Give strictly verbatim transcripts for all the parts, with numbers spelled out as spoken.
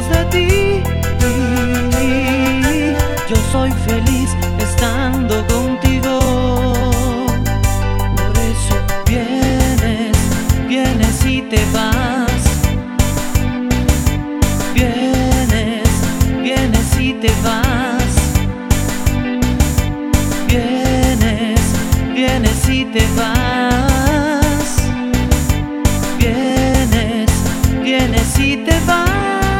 lejos de ti. Yo soy feliz estando contigo. Por eso vienes, vienes y te vas. Vienes, vienes y te vas. Vienes, vienes y te vas. Vienes, vienes y te vas.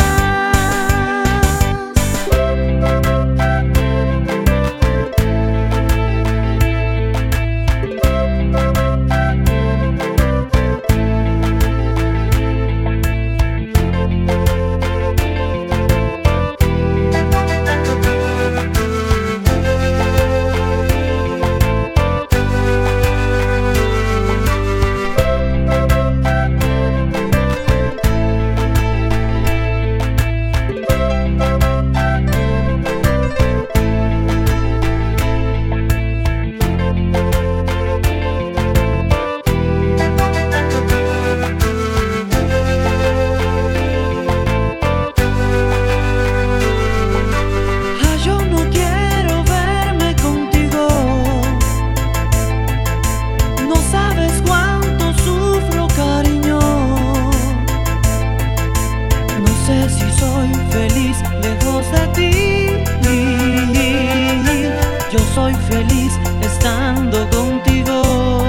Yo soy feliz estando contigo.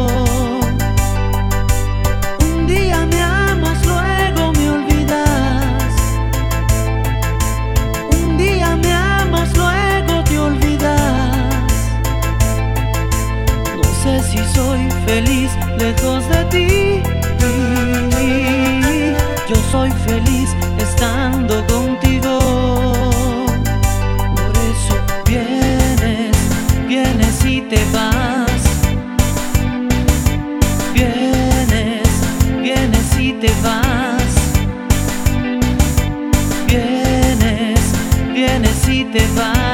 Un día me amas, luego me olvidas. Un día me amas, luego te olvidas. No sé si soy feliz lejos de ti. Yo soy feliz estando contigo. Por eso vienes, vienes y te vas. Vienes, vienes y te vas. Vienes, vienes y te vas.